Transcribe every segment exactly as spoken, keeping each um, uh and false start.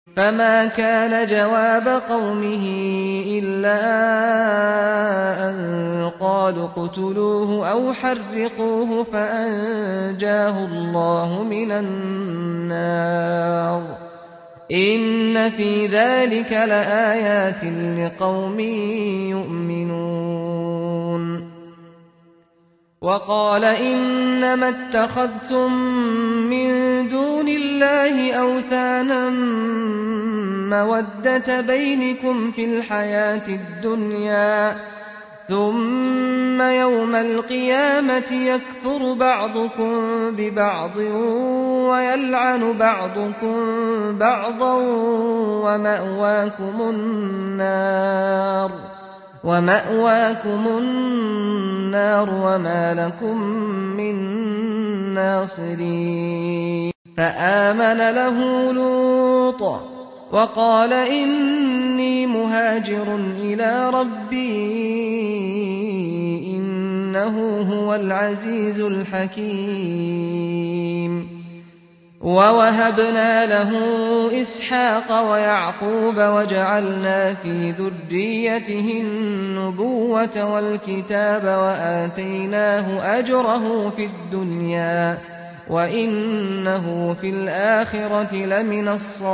فما كان جواب قومه إلا أن قالوا اقتلوه أو حرقوه فأنجاه الله من النار إن في ذلك لآيات لقوم يؤمنون. وقال إنما اتخذتم من دون الله أوثانا مودة بينكم في الحياة الدنيا ثم يوم القيامة يكفر بعضكم ببعض ويلعن بعضكم بعضا ومأواكم النار ومأواكم النار وما لكم من ناصرين. فآمن له لوط وقال إني مهاجر إلى ربي إنه هو العزيز الحكيم. ووهبنا له إسحاق ويعقوب وجعلنا في ذريته النبوة والكتاب وآتيناه أجره في الدنيا وإنه في الآخرة لمن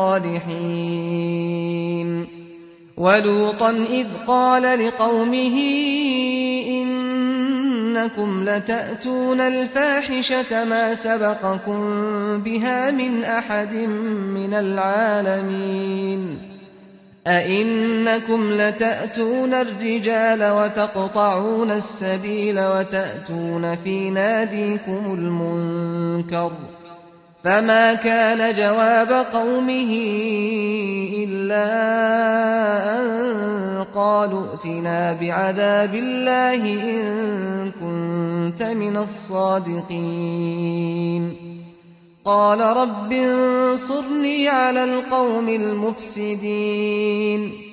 الصالحين. ولوطا إذ قال لقومه إنكم لتأتون الفاحشة ما سبقكم بها من أحد من العالمين أئنكم لتأتون الرجال وتقطعون السبيل وتأتون في ناديكم المنكر. فما كان جواب قومه إلا أن قالوا ائتنا بعذاب الله إن كنت من الصادقين. قال رب انصرني على القوم المفسدين.